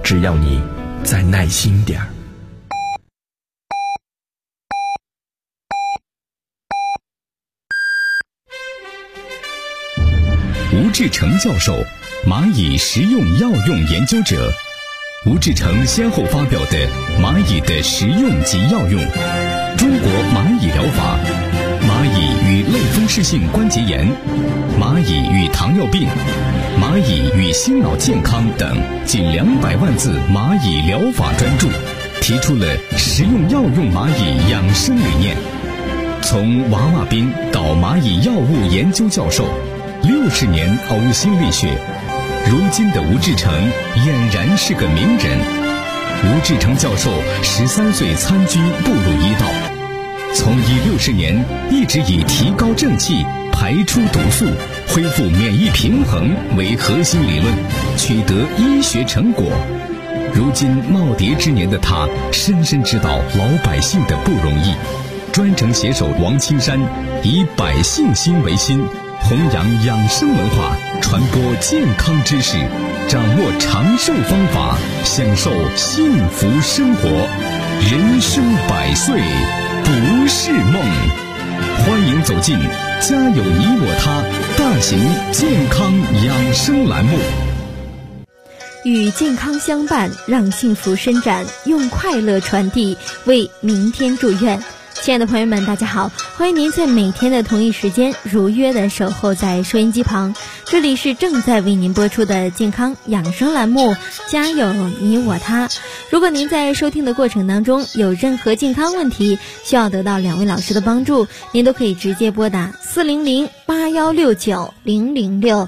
只要你再耐心点儿。 吴志成教授，蚂蚁食用药用研究者。吴志成先后发表的《蚂蚁的食用及药用》、《中国蚂蚁疗法》、《蚂蚁与类风湿性关节炎》、《蚂蚁与糖尿病》、《蚂蚁与心脑健康》等近200万字蚂蚁疗法专著，提出了食用药用蚂蚁养生理念。从娃娃兵到蚂蚁药物研究教授，60年呕心沥血，如今的吴志成俨然是个名人。吴志成教授13岁参军步入医道，从医60年一直以提高正气、排出毒素、恢复免疫平衡为核心理论，取得医学成果。如今耄耋之年的他，深深知道老百姓的不容易，专程携手王青山，以百姓心为心，弘扬养生文化，传播健康知识，掌握长寿方法，享受幸福生活。人生100岁不是梦。欢迎走进家有你我他大型健康养生栏目， 与健康相伴，让幸福伸展，用快乐传递，为明天祝愿。亲爱的朋友们，大家好，欢迎您在每天的同一时间如约的守候在收音机旁，这里是正在为您播出的健康养生栏目，家有你我他。如果您在收听的过程当中有任何健康问题需要得到2位老师的帮助，您都可以直接拨打400-8169-006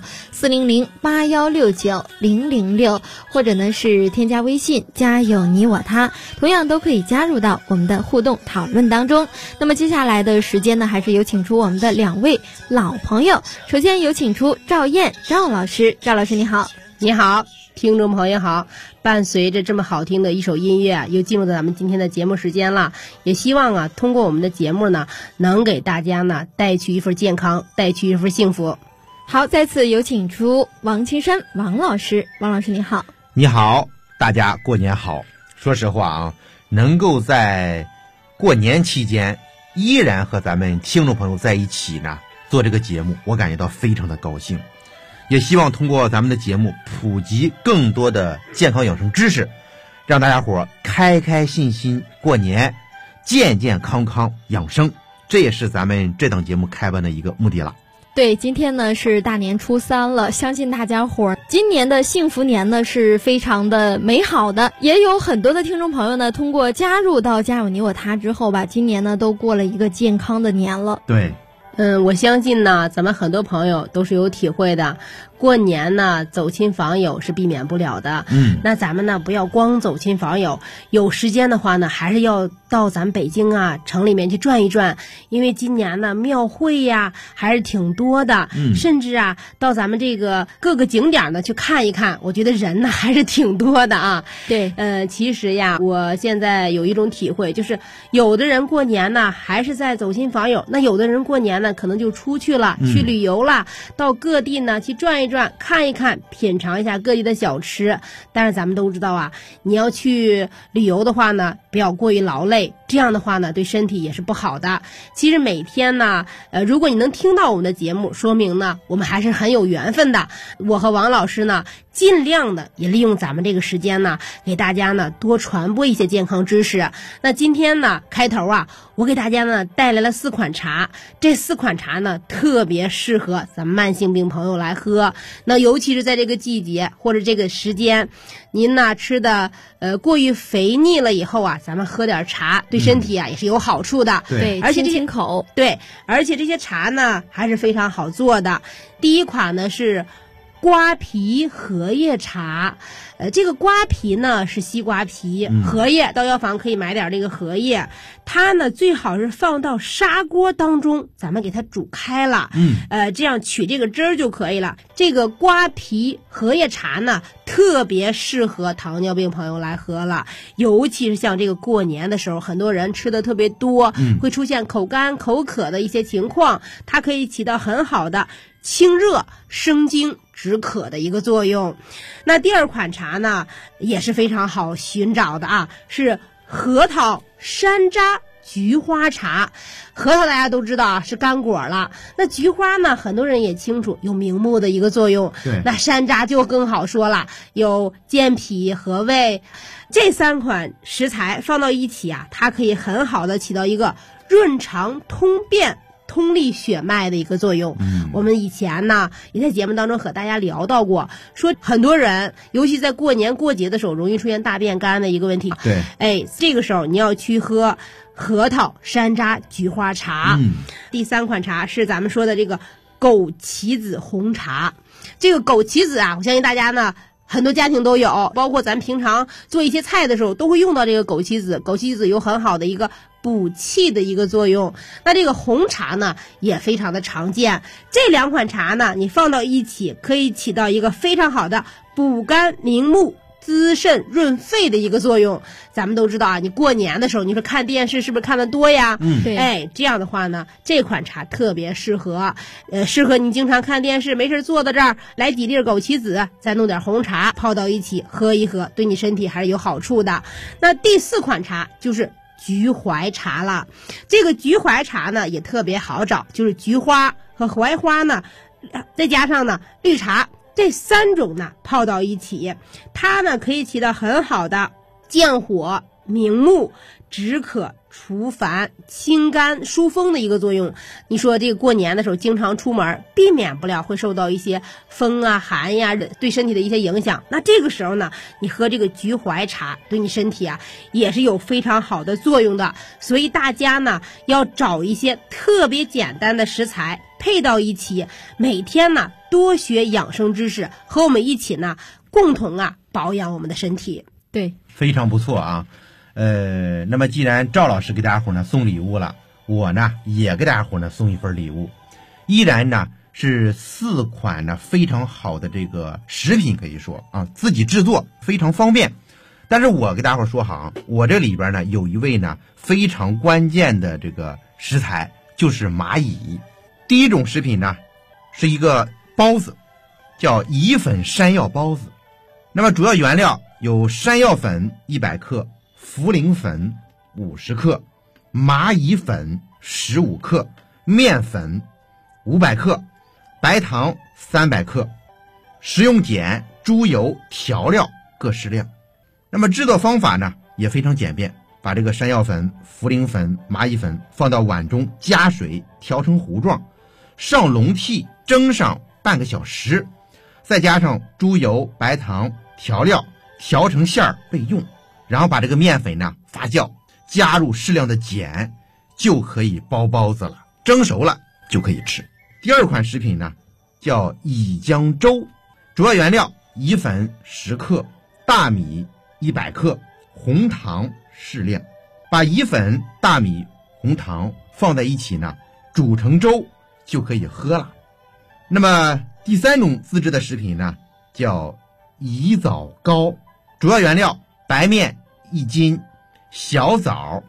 400-8169-006，或者呢是添加微信家有你我他，同样都可以加入到我们的互动讨论当中。那么接下来的时间呢，还是有请出我们的2位老朋友。首先有请出赵燕赵老师。赵老师你好。 你好，听众朋友好。伴随着这么好听的一首音乐，又进入到咱们今天的节目时间了。也希望通过我们的节目呢，能给大家呢带去一份健康，带去一份幸福。 好，再次有请出王青山王老师。王老师你好。 你好，大家过年好。说实话啊，能够在过年期间依然和咱们听众朋友在一起呢做这个节目，我感觉到非常的高兴。也希望通过咱们的节目普及更多的健康养生知识，让大家伙开开心心过年，健健康康养生，这也是咱们这档节目开办的一个目的了。 对，今天呢是大年初3了，相信大家伙今年的幸福年呢是非常的美好的。也有很多的听众朋友呢，通过加入到家有你我他之后吧，今年呢都过了一个健康的年了。 对， 我相信呢，咱们很多朋友都是有体会的。过年呢，走亲访友是避免不了的。那咱们呢，不要光走亲访友，有时间的话呢，还是要到咱北京啊城里面去转一转，因为今年呢庙会呀还是挺多的。甚至啊，到咱们这个各个景点呢去看一看，我觉得人呢还是挺多的啊。 对， 其实呀，我现在有一种体会，就是有的人过年呢还是在走亲访友，那有的人过年呢可能就出去了，去旅游了，到各地呢去转一转，看一看，品尝一下各地的小吃。但是咱们都知道啊，你要去旅游的话呢，不要过于劳累，这样的话呢对身体也是不好的。其实每天呢如果你能听到我们的节目，说明呢我们还是很有缘分的。我和王老师呢尽量的也利用咱们这个时间呢，给大家呢多传播一些健康知识。那今天呢开头啊，我给大家呢带来了4款茶，这4款茶呢特别适合咱们慢性病朋友来喝。那尤其是在这个季节或者这个时间，您呢吃的过于肥腻了以后啊，咱们喝点茶对身体啊也是有好处的。 对， 而且清清口。 对，而且这些茶呢还是非常好做的。第一款呢是瓜皮荷叶茶。这个瓜皮呢是西瓜皮，荷叶到药房可以买点这个荷叶，它呢最好是放到砂锅当中，咱们给它煮开了，这样取这个汁儿就可以了。这个瓜皮荷叶茶呢特别适合糖尿病朋友来喝了，尤其是像这个过年的时候，很多人吃的特别多，会出现口干口渴的一些情况，它可以起到很好的清热生津止渴的一个作用。那第二款茶呢，也是非常好寻找的啊，是核桃山楂菊花茶。核桃大家都知道啊，是干果了。那菊花呢，很多人也清楚有明目的一个作用。 对， 那山楂就更好说了，有健脾和胃。这3款食材放到一起啊，它可以很好的起到一个润肠通便、通利血脉的一个作用。我们以前呢也在节目当中和大家聊到过，说很多人尤其在过年过节的时候容易出现大便干的一个问题。 对， 这个时候你要去喝核桃山楂菊花茶。第3款茶是咱们说的这个枸杞子红茶。这个枸杞子啊，我相信大家呢很多家庭都有，包括咱平常做一些菜的时候都会用到这个枸杞子。枸杞子有很好的一个补气的一个作用。那这个红茶呢也非常的常见。这2款茶呢你放到一起，可以起到一个非常好的补肝明目、滋肾润肺的一个作用。咱们都知道啊，你过年的时候，你说看电视是不是看得多呀？ 对， 这样的话呢，这款茶特别适合，适合你经常看电视没事坐到这儿，来几粒枸杞子，再弄点红茶泡到一起喝一喝，对你身体还是有好处的。那第4款茶就是菊怀茶了。这个菊怀茶呢也特别好找，就是菊花和槐花呢，再加上呢绿茶。这3种呢泡到一起，它呢可以起到很好的降火明目、止渴除烦、清肝疏风的一个作用。你说这个过年的时候经常出门，避免不了会受到一些风啊寒呀对身体的一些影响。那这个时候呢，你喝这个菊怀茶对你身体啊也是有非常好的作用的。所以大家呢要找一些特别简单的食材配到一起，每天呢多学养生知识，和我们一起呢共同啊保养我们的身体。 对， 非常不错啊。那么既然赵老师给大家伙呢送礼物了，我呢也给大家伙呢送一份礼物，依然呢是4款呢非常好的这个食品，可以说啊自己制作非常方便。但是我给大家伙说好，我这里边呢有一味呢非常关键的这个食材，就是蚂蚁。第一种食品呢是一个包子，叫蚁粉山药包子。那么主要原料有山药粉100克、茯苓粉50克、蚂蚁粉15克、面粉500克、白糖300克、食用碱、猪油、调料各适量。那么制作方法呢也非常简便，把这个山药粉、茯苓粉、蚂蚁粉放到碗中，加水调成糊状，上笼屉蒸上半个小时，再加上猪油、白糖调料调成馅儿备用。然后把这个面粉呢发酵，加入适量的碱，就可以包包子了。蒸熟了就可以吃。第2款食品呢叫蚁浆粥，主要原料蚁粉10克、大米100克、红糖适量。把蚁粉、大米、红糖放在一起呢煮成粥就可以喝了。那么第3种自制的食品呢叫蚁枣糕，主要原料白面1斤、小枣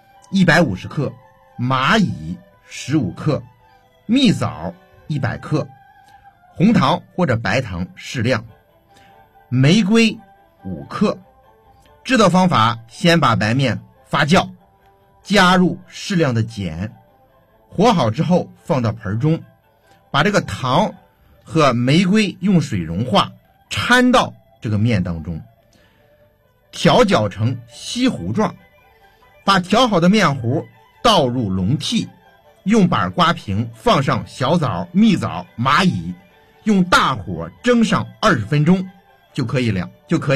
150克、蚂蚁15克、蜜枣100克、红糖或者白糖适量、玫瑰5克。制作方法：先把白面发酵，加入适量的碱，和好之后放到盆中，把这个糖和玫瑰用水融化，掺到这个面当中，调搅成稀糊状，把调好的面糊倒入笼屉，用板刮平，放上小枣、蜜枣、蚂蚁，用大火蒸上20分钟就可以了。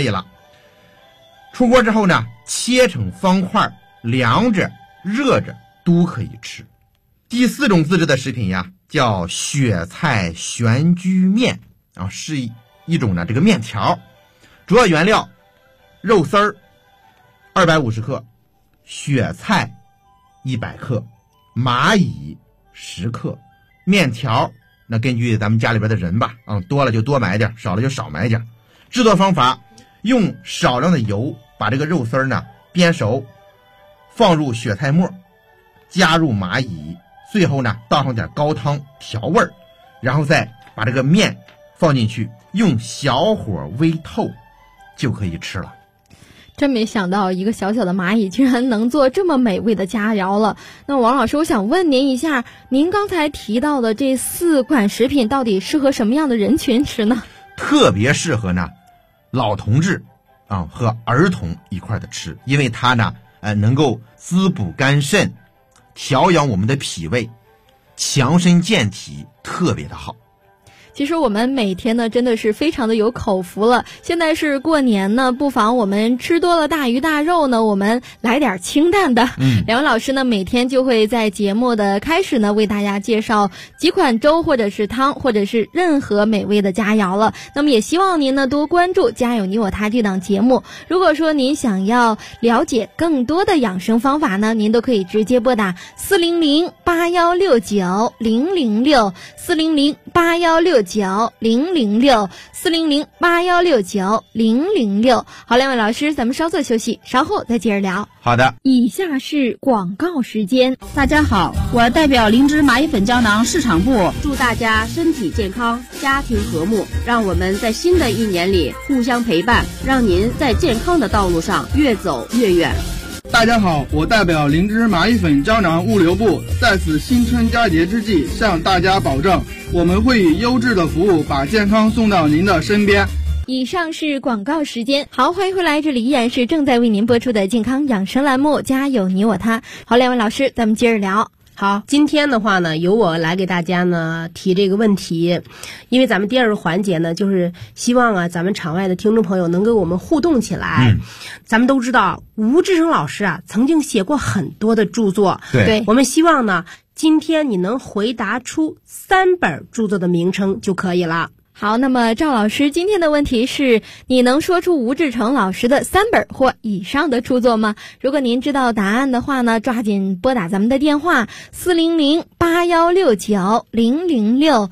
出锅之后呢，切成方块，凉着热着都可以吃。第4种自制的食品呀，叫雪菜玄居面啊，是一种呢这个面条。主要原料肉丝儿250克、雪菜100克、蚂蚁10克。面条那根据咱们家里边的人吧，多了就多买点，少了就少买点。制作方法：用少量的油把这个肉丝呢煸熟，放入雪菜末，加入蚂蚁，最后呢倒上点高汤调味儿，然后再把这个面放进去，用小火煨透，就可以吃了。 真没想到一个小小的蚂蚁居然能做这么美味的佳肴了。那王老师，我想问您一下，您刚才提到的这4款食品到底适合什么样的人群吃呢？ 特别适合呢老同志和儿童一块的吃，因为它呢能够滋补肝肾，调养我们的脾胃，强身健体，特别的好。 其实我们每天呢真的是非常的有口福了。现在是过年呢，不妨我们吃多了大鱼大肉呢，我们来点清淡的。两位老师呢每天就会在节目的开始呢为大家介绍几款粥或者是汤或者是任何美味的佳肴了。那么也希望您呢多关注家有你我他这档节目。如果说您想要了解更多的养生方法呢，您都可以直接拨打400-8169-006 400-8169-006 400-8169-006。好，两位老师，咱们稍作休息，稍后再接着聊。 好的， 以下是广告时间。 大家好，我代表灵芝蚂蚁粉胶囊市场部，祝大家身体健康，家庭和睦。让我们在新的一年里互相陪伴，让您在健康的道路上越走越远。 大家好，我代表灵芝蚂蚁粉胶囊物流部，在此新春佳节之际，向大家保证，我们会以优质的服务把健康送到您的身边。 以上是广告时间。好，欢迎回来，这里依然是正在为您播出的健康养生栏目，家有你我他。好，两位老师，咱们接着聊。 好，今天的话呢，由我来给大家呢提这个问题，因为咱们第2个环节呢，就是希望咱们场外的听众朋友能跟我们互动起来。咱们都知道吴志成老师曾经写过很多的著作， 对， 我们希望呢，今天你能回答出3本著作的名称就可以了。 好，那么赵老师今天的问题是，你能说出吴志成老师的3本或以上的著作吗？如果您知道答案的话呢，抓紧拨打咱们的电话400-8169-006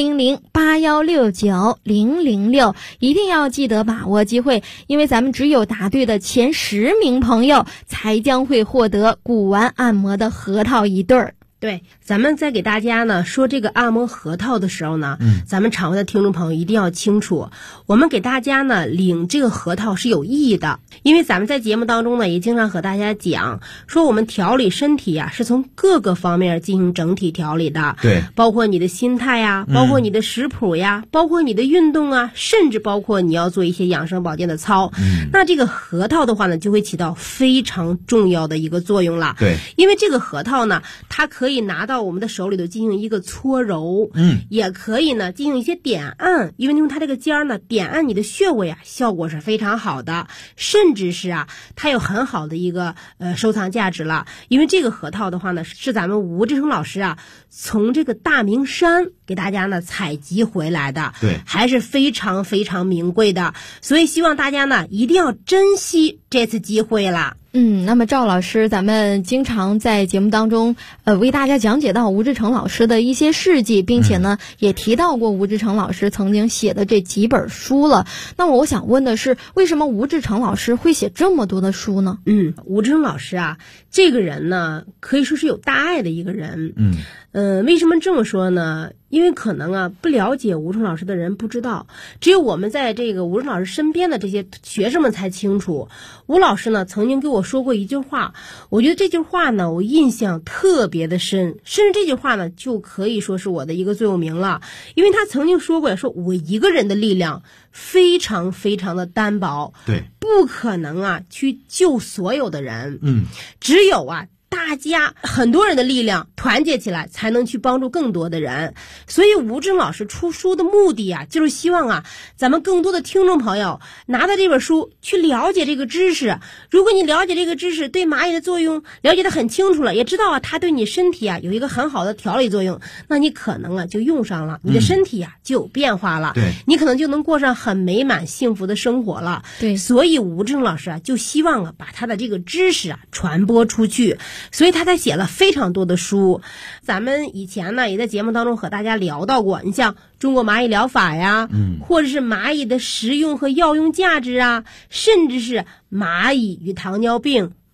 400-8169-006，一定要记得把握机会，因为咱们只有答对的前10名朋友才将会获得古玩按摩的核桃1对儿。 对，咱们在给大家呢说这个按摩核桃的时候呢，咱们场外的听众朋友一定要清楚，我们给大家呢领这个核桃是有意义的，因为咱们在节目当中呢也经常和大家讲说，我们调理身体是从各个方面进行整体调理的， 对， 包括你的心态呀，包括你的食谱呀，包括你的运动啊，甚至包括你要做一些养生保健的操。那这个核桃的话呢，就会起到非常重要的一个作用了。 对， 因为这个核桃呢，它可以拿到我们的手里头进行一个搓揉，也可以呢进行一些点按，因为用它这个尖儿呢点按你的穴位效果是非常好的，甚至是它有很好的一个收藏价值了。因为这个核桃的话呢，是咱们吴志成老师从这个大明山给大家呢采集回来的， 对， 还是非常非常名贵的，所以希望大家呢一定要珍惜这次机会了。 那么赵老师，咱们经常在节目当中为大家讲解到吴志成老师的一些事迹，并且呢也提到过吴志成老师曾经写的这几本书了。那么我想问的是，为什么吴志成老师会写这么多的书呢？ 吴志成老师这个人呢可以说是有大爱的一个人。为什么这么说呢？因为可能不了解吴志成老师的人不知道，只有我们在这个吴志成老师身边的这些学生们才清楚。吴老师呢曾经跟我说过一句话，我觉得这句话呢我印象特别的深，甚至这句话呢就可以说是我的一个座右铭了。因为他曾经说过，说我一个人的力量非常非常的单薄， 对， 不可能去救所有的人，只有大家很多人的力量团结起来，才能去帮助更多的人。所以吴志成老师出书的目的就是希望咱们更多的听众朋友拿到这本书去了解这个知识。如果你了解这个知识，对蚂蚁的作用了解得很清楚了，也知道它对你身体有一个很好的调理作用，那你可能就用上了，你的身体就有变化了， 对， 你可能就能过上很美满幸福的生活了。 对， 所以吴志成老师就希望把他的这个知识传播出去，所以他才写了非常多的书。咱们以前呢也在节目当中和大家聊到过，你像中国蚂蚁疗法或者是蚂蚁的实用和药用价值甚至是蚂蚁与糖尿病、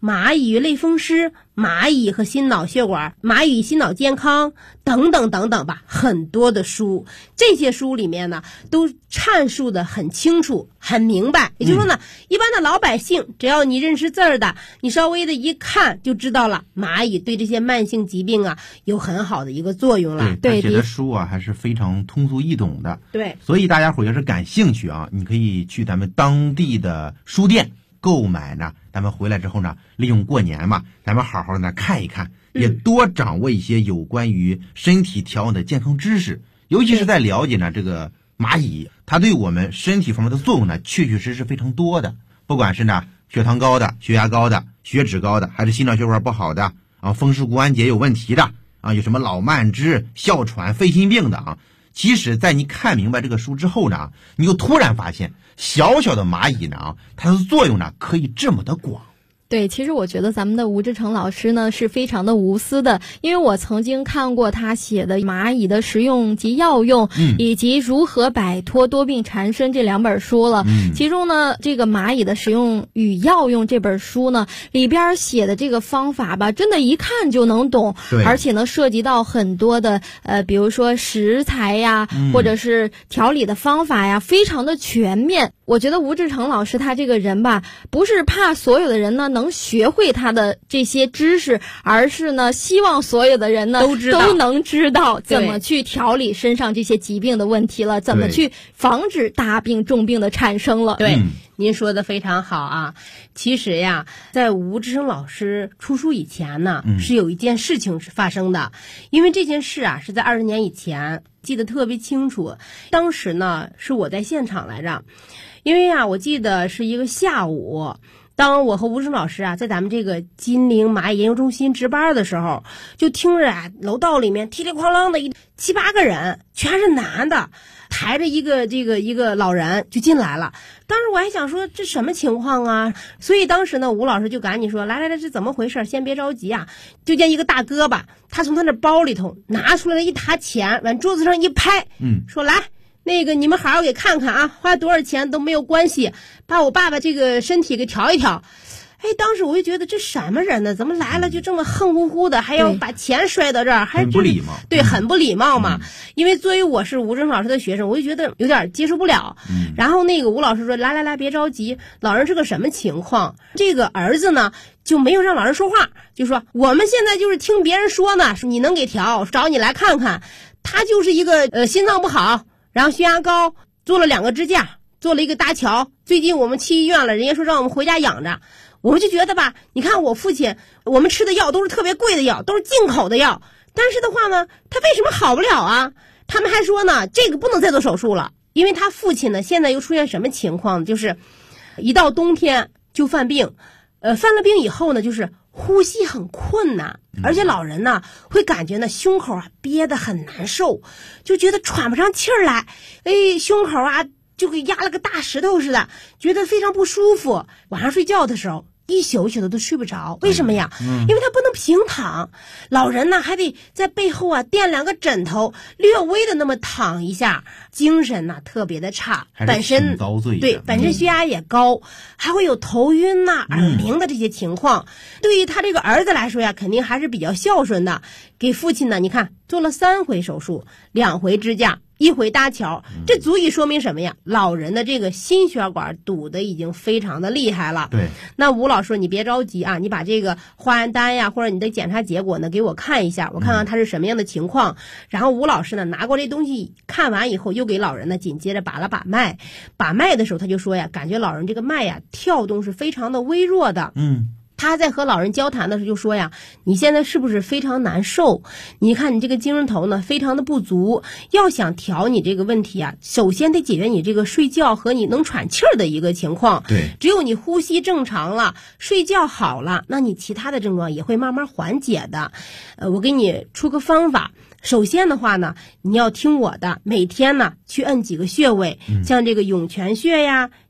蚂蚁与类风湿、蚂蚁和心脑血管、蚂蚁与心脑健康等等等等吧，很多的书。这些书里面呢，都阐述的很清楚、很明白。也就是说呢，一般的老百姓，只要你认识字儿的，你稍微的一看就知道了，蚂蚁对这些慢性疾病啊有很好的一个作用了。 对，他写的书啊还是非常通俗易懂的。 对， 所以大家伙要是感兴趣啊，你可以去咱们当地的书店购买呢，咱们回来之后呢，利用过年嘛，咱们好好的看一看，也多掌握一些有关于身体调养的健康知识，尤其是在了解呢这个蚂蚁，它对我们身体方面的作用呢，确确实实非常多的。不管是呢血糖高的、血压高的、血脂高的，还是心脑血管不好的啊，风湿骨关节有问题的啊，有什么老慢支、哮喘、肺心病的啊。其实在你看明白这个书之后呢，你就突然发现小小的蚂蚁呢，它的作用呢可以这么的广。 对，其实我觉得咱们的吴志成老师呢是非常的无私的，因为我曾经看过他写的《蚂蚁的实用及药用》以及《如何摆脱多病缠身》这2本书了。其中呢，这个《蚂蚁的实用与药用》这本书呢，里边写的这个方法吧，真的一看就能懂，而且呢，涉及到很多的比如说食材呀，或者是调理的方法呀，非常的全面。我觉得吴志成老师他这个人吧，不是怕所有的人呢能学会他的这些知识，而是呢希望所有的人呢都能知道怎么去调理身上这些疾病的问题了，怎么去防止大病重病的产生了。 对，您说的非常好啊。其实呀，在吴志成老师出书以前呢，是有一件事情是发生的，因为这件事啊是在20年以前，记得特别清楚。当时呢是我在现场来着，因为啊我记得是一个下午，当我和吴志成老师啊在咱们这个金陵蚂蚁研究中心值班的时候，就听着啊楼道里面噼里哐啷的7、8个人，全是男的，抬着一个老人就进来了。当时我还想说这什么情况啊，所以当时呢吴老师就赶紧说来，这怎么回事，先别着急啊。就见一个大哥吧，他从他那包里头拿出来了一沓钱，往桌子上一拍，说来，那个你们好好给看看啊，花多少钱都没有关系，把我爸爸这个身体给调一调。哎，当时我就觉得这什么人呢？怎么来了就这么横乎乎的，还要把钱摔到这儿，还很不礼貌。 对，很不礼貌嘛。因为作为我是吴志成老师的学生，我就觉得有点接受不了。然后那个吴老师说：“来，别着急，老人是个什么情况？”这个儿子呢就没有让老人说话，就说：“我们现在就是听别人说呢，说你能给调，找你来看看。他就是一个心脏不好，然后血压高，做了2个支架，做了一个搭桥。最近我们去医院了，人家说让我们回家养着。”我们就觉得吧，你看我父亲，我们吃的药都是特别贵的药，都是进口的药，但是的话呢，他为什么好不了啊？他们还说呢，这个不能再做手术了，因为他父亲呢，现在又出现什么情况？就是一到冬天就犯病，犯了病以后呢，就是呼吸很困难，而且老人呢会感觉呢胸口啊憋得很难受，就觉得喘不上气儿来，胸口啊就给压了个大石头似的，觉得非常不舒服。晚上睡觉的时候一宿一宿的都睡不着，为什么呀？因为他不能平躺，老人呢还得在背后啊垫2个枕头，略微的那么躺一下，精神呢特别的差，本身对本身血压也高，还会有头晕呐、耳鸣的这些情况。对于他这个儿子来说呀，肯定还是比较孝顺的，给父亲呢，你看做了3回手术，2回支架，1回搭桥，这足以说明什么呀？老人的这个心血管堵得已经非常的厉害了。 对， 那吴老师说你别着急啊，你把这个化验单呀，或者你的检查结果呢给我看一下，我看看他是什么样的情况。然后吴老师呢拿过这东西看完以后，又给老人呢紧接着把脉。把脉的时候他就说呀，感觉老人这个脉呀跳动是非常的微弱的。他在和老人交谈的时候就说呀，你现在是不是非常难受？你看你这个精神头呢非常的不足，要想调你这个问题啊，首先得解决你这个睡觉和你能喘气儿的一个情况。 对， 只有你呼吸正常了，睡觉好了，那你其他的症状也会慢慢缓解的。我给你出个方法。首先的话呢，你要听我的，每天呢去摁几个穴位，像这个涌泉穴呀，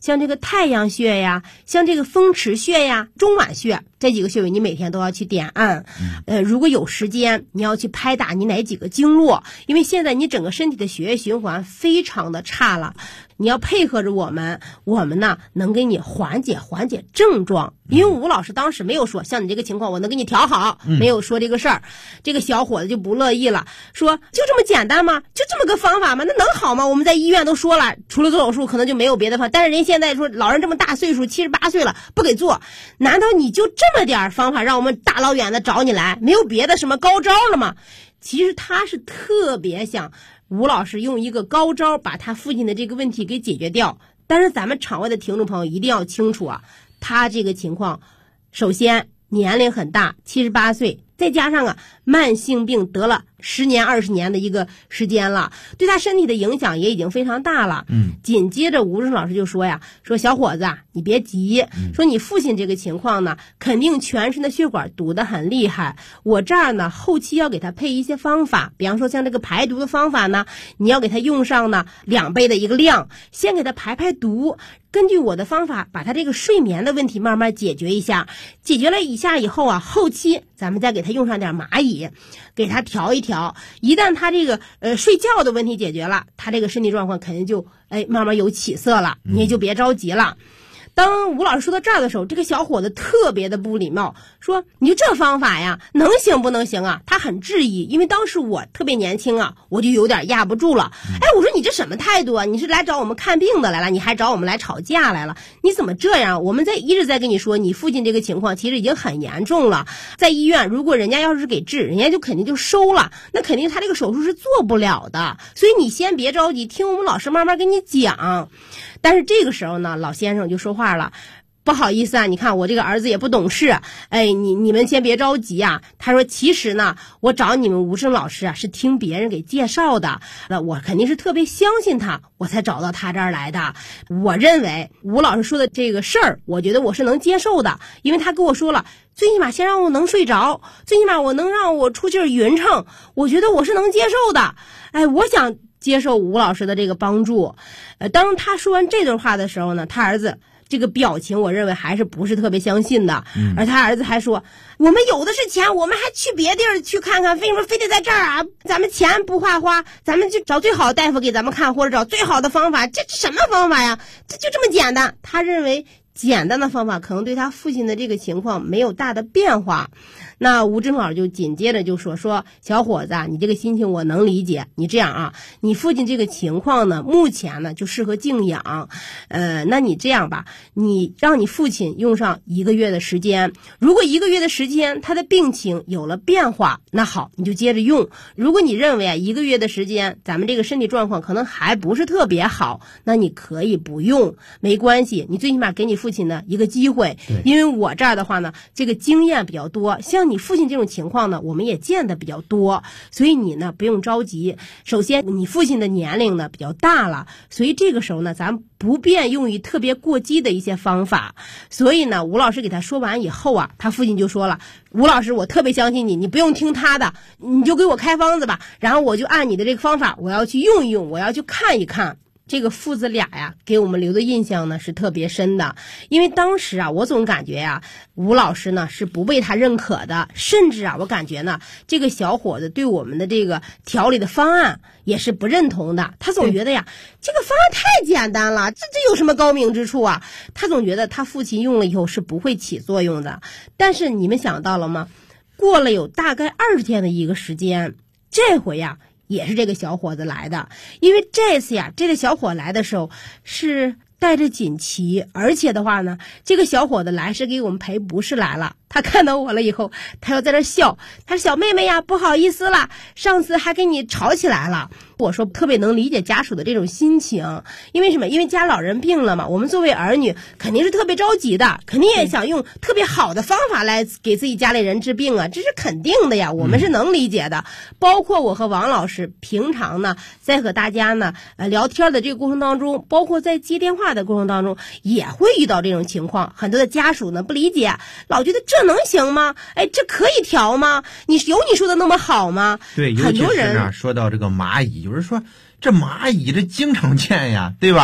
像这个太阳穴呀，像这个风池穴呀、中脘穴这几个穴位，你每天都要去点按。如果有时间，你要去拍打你哪几个经络，因为现在你整个身体的血液循环非常的差了。你要配合着我们呢能给你缓解症状。因为吴老师当时没有说像你这个情况我能给你调好，没有说这个事儿。这个小伙子就不乐意了，说就这么简单吗？就这么个方法吗？那能好吗？我们在医院都说了，除了做手术可能就没有别的方法，但是人现在说老人这么大岁数78岁了不给做，难道你就这么点方法让我们大老远的找你来，没有别的什么高招了吗？其实他是特别想吴老师用一个高招把他父亲的这个问题给解决掉。但是咱们场外的听众朋友一定要清楚啊，他这个情况首先年龄很大，78岁，再加上慢性病得了10年20年的一个时间了，对他身体的影响也已经非常大了。紧接着吴正老师就说呀，说小伙子啊，你别急，说你父亲这个情况呢，肯定全身的血管堵得很厉害，我这儿呢后期要给他配一些方法，比方说像这个排毒的方法呢，你要给他用上呢2倍的一个量，先给他排毒，根据我的方法把他这个睡眠的问题慢慢解决一下，解决了一下以后啊，后期咱们再给他用上点蚂蚁，给他调一调，一旦他这个睡觉的问题解决了，他这个身体状况肯定就慢慢有起色了，你也就别着急了。当吴老师说到这儿的时候，这个小伙子特别的不礼貌，说你就这方法呀能行不能行啊？他很质疑，因为当时我特别年轻啊，我就有点压不住了。我说你这什么态度啊？你是来找我们看病的来了，你还找我们来吵架来了？你怎么这样？我们一直在跟你说，你父亲这个情况其实已经很严重了，在医院如果人家要是给治，人家就肯定就收了，那肯定他这个手术是做不了的，所以你先别着急，听我们老师慢慢跟你讲。但是这个时候呢，老先生就说话了，不好意思啊，你看我这个儿子也不懂事，你们先别着急啊。他说其实呢，我找你们吴胜老师啊是听别人给介绍的，我肯定是特别相信他，我才找到他这儿来的。我认为吴老师说的这个事儿，我觉得我是能接受的，因为他跟我说了，最起码先让我能睡着，最起码我能让我出劲儿匀称，我觉得我是能接受的。我想接受吴老师的这个帮助。当他说完这段话的时候呢，他儿子这个表情我认为还是不是特别相信的。而他儿子还说，我们有的是钱，我们还去别地儿去看看，为什么非得在这儿啊？咱们钱不花，咱们就找最好的大夫给咱们看，或者找最好的方法，这什么方法呀？这就这么简单。他认为简单的方法可能对他父亲的这个情况没有大的变化。那吴正老师就紧接着就说小伙子啊，你这个心情我能理解，你这样啊，你父亲这个情况呢，目前呢就适合静养，那你这样吧，你让你父亲用上1个月的时间，如果1个月的时间他的病情有了变化，那好，你就接着用。如果你认为1个月的时间咱们这个身体状况可能还不是特别好，那你可以不用，没关系，你最起码给你父亲呢一个机会。因为我这儿的话呢，这个经验比较多，像你父亲这种情况呢，我们也见的比较多，所以你呢不用着急。首先你父亲的年龄呢比较大了，所以这个时候呢咱不便用于特别过激的一些方法。所以呢吴老师给他说完以后啊，他父亲就说了，吴老师我特别相信你，你不用听他的，你就给我开方子吧，然后我就按你的这个方法我要去用一用，我要去看一看。这个父子俩呀给我们留的印象呢是特别深的。因为当时啊我总感觉呀吴老师呢是不被他认可的，甚至啊我感觉呢这个小伙子对我们的这个调理的方案也是不认同的。他总觉得呀这个方案太简单了，这有什么高明之处啊？他总觉得他父亲用了以后是不会起作用的。但是你们想到了吗？过了有大概20天的一个时间，这回呀也是这个小伙子来的。因为这次呀这个小伙来的时候是带着锦旗，而且的话呢这个小伙子来是给我们赔不是来了。他看到我了以后，他要在这笑，他说小妹妹呀不好意思了，上次还跟你吵起来了。我说特别能理解家属的这种心情，因为什么？因为家老人病了嘛，我们作为儿女肯定是特别着急的，肯定也想用特别好的方法来给自己家里人治病啊，这是肯定的呀，我们是能理解的。包括我和王老师平常呢在和大家呢聊天的这个过程当中，包括在接电话的过程当中也会遇到这种情况，很多的家属呢不理解，老觉得这能行吗？这可以调吗？你说的那么好吗？ 对，尤其是呢说到这个蚂蚁，有人说这蚂蚁这经常见呀，对吧？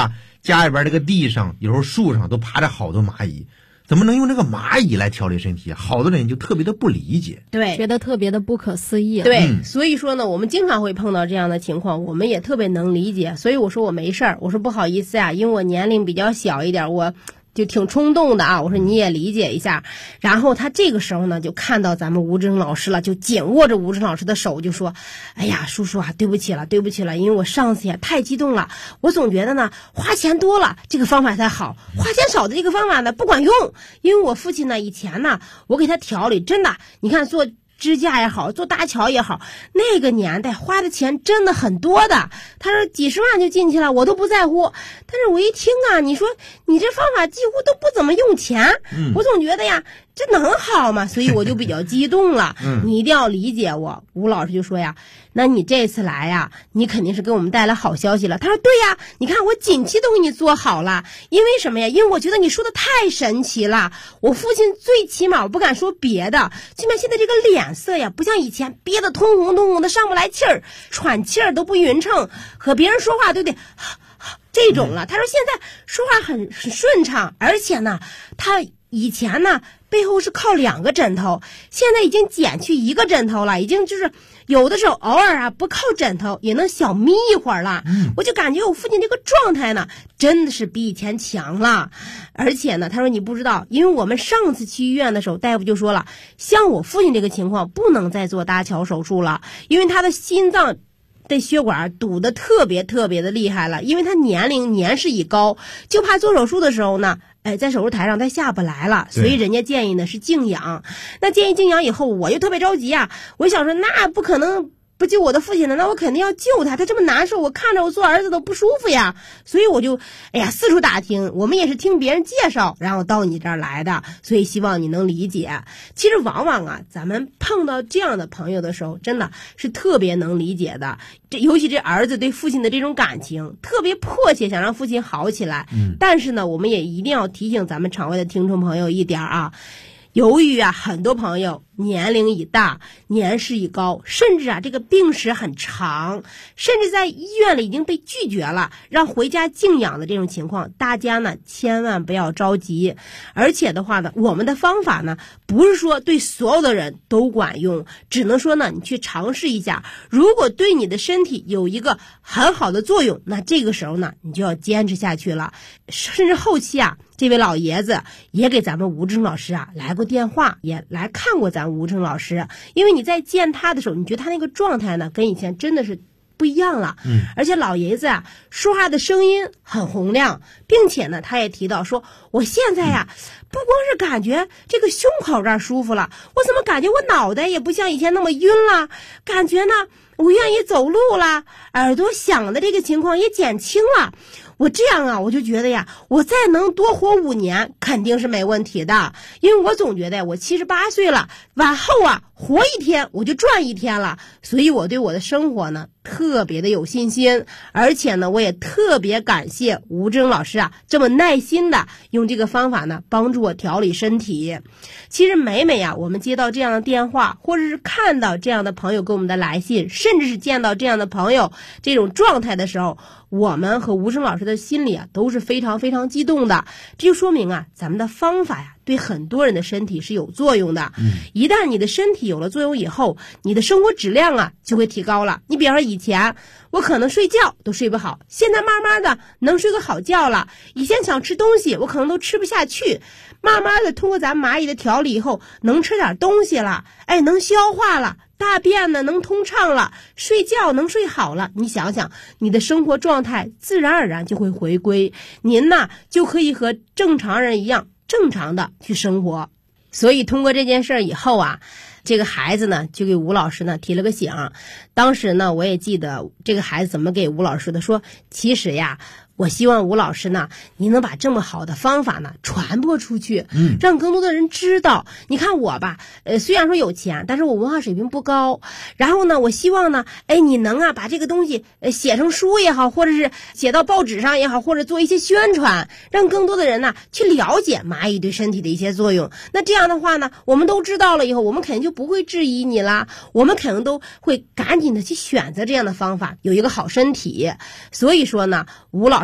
家里边这个地上，有时候树上都爬着好多蚂蚁，怎么能用这个蚂蚁来调理身体？好多人就特别的不理解， 对， 觉得特别的不可思议。 对，所以说呢，我们经常会碰到这样的情况，我们也特别能理解。所以我说我没事儿，我说不好意思啊，因为我年龄比较小一点，我就挺冲动的啊，我说你也理解一下。然后他这个时候呢，就看到咱们吴志成老师了，就紧握着吴志成老师的手，就说：“哎呀，叔叔啊，对不起了，对不起了，因为我上次也太激动了，我总觉得呢，花钱多了这个方法才好，花钱少的这个方法呢不管用。因为我父亲呢以前呢，我给他调理，真的，你看做支架也好，做搭桥也好，那个年代花的钱真的很多的。他说几十万就进去了，我都不在乎。但是我一听啊，你说你这方法几乎都不怎么用钱，我总觉得呀，这能好吗？所以我就比较激动了。你一定要理解我。吴老师就说呀，那你这次来呀，你肯定是给我们带来好消息了。他说对呀，你看我锦旗都给你做好了，因为什么呀？因为我觉得你说的太神奇了。我父亲最起码我不敢说别的，起码现在这个脸色呀，不像以前憋得通红通红的上不来气儿，喘气儿都不匀称，和别人说话都得这种了。他说现在说话很顺畅，而且呢，他以前呢背后是靠2个枕头，现在已经减去1个枕头了，已经就是有的时候偶尔啊不靠枕头也能小眯一会儿了。我就感觉我父亲这个状态呢真的是比以前强了。而且呢，他说你不知道，因为我们上次去医院的时候，大夫就说了，像我父亲这个情况不能再做搭桥手术了，因为他的心脏这血管堵得特别特别的厉害了，因为他年事已高，就怕做手术的时候呢，在手术台上他下不来了，所以人家建议呢是静养。那建议静养以后，我就特别着急啊，我想说那不可能不救我的父亲呢，那我肯定要救他，他这么难受，我看着我做儿子都不舒服呀。所以我就四处打听，我们也是听别人介绍，然后到你这儿来的，所以希望你能理解。其实往往啊，咱们碰到这样的朋友的时候，真的是特别能理解的。尤其这儿子对父亲的这种感情特别迫切，想让父亲好起来。但是呢，我们也一定要提醒咱们场外的听众朋友一点啊，由于啊很多朋友年龄已大，年事已高，甚至啊这个病史很长，甚至在医院里已经被拒绝了，让回家静养的这种情况，大家呢千万不要着急。而且的话呢，我们的方法呢不是说对所有的人都管用，只能说呢你去尝试一下，如果对你的身体有一个很好的作用，那这个时候呢你就要坚持下去了。甚至后期啊，这位老爷子也给咱们吴志成老师啊来过电话，也来看过咱吴志成老师。因为你在见他的时候，你觉得他那个状态呢跟以前真的是不一样了。而且老爷子啊说话的声音很洪亮，并且呢他也提到说，我现在呀不光是感觉这个胸口这儿舒服了，我怎么感觉我脑袋也不像以前那么晕了，感觉呢我愿意走路了，耳朵响的这个情况也减轻了。我这样啊，我就觉得呀，我再能多活5年肯定是没问题的。因为我总觉得我78岁了，往后啊活1天我就赚1天了，所以我对我的生活呢特别的有信心。而且呢，我也特别感谢吴志成老师啊这么耐心的用这个方法呢帮助我调理身体。其实每啊我们接到这样的电话，或者是看到这样的朋友给我们的来信，甚至是见到这样的朋友这种状态的时候，我们和吴志成老师的心里啊都是非常非常激动的。这就说明啊咱们的方法呀对很多人的身体是有作用的。一旦你的身体有了作用以后，你的生活质量啊就会提高了。你比方说以前我可能睡觉都睡不好，现在慢慢的能睡个好觉了。以前想吃东西我可能都吃不下去，慢慢的通过咱们蚂蚁的调理以后，能吃点东西了，能消化了，大便呢能通畅了，睡觉能睡好了。你想想，你的生活状态自然而然就会回归，您呢就可以和正常人一样正常的去生活。所以通过这件事以后啊，这个孩子呢就给吴老师呢提了个醒。当时呢我也记得这个孩子怎么给吴老师的，说其实呀我希望吴老师呢你能把这么好的方法呢传播出去，让更多的人知道。你看我吧，虽然说有钱，但是我文化水平不高，然后呢我希望呢你能啊把这个东西写成书也好，或者是写到报纸上也好，或者做一些宣传，让更多的人呢去了解蚂蚁对身体的一些作用。那这样的话呢，我们都知道了以后，我们肯定就不会质疑你啦，我们肯定都会赶紧的去选择这样的方法，有一个好身体。所以说呢，吴老师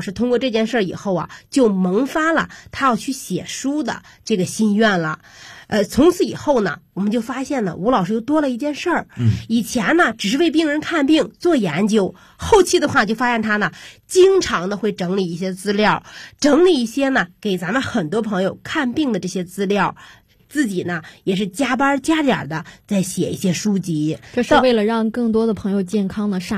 师通过这件事以后啊，就萌发了他要去写书的这个心愿了。从此以后呢，我们就发现呢，吴老师又多了一件事儿。以前呢，只是为病人看病做研究，后期的话就发现他呢，经常的会整理一些资料，整理一些呢给咱们很多朋友看病的这些资料。自己呢也是加班加点的在写一些书籍， 这是为了让更多的朋友健康的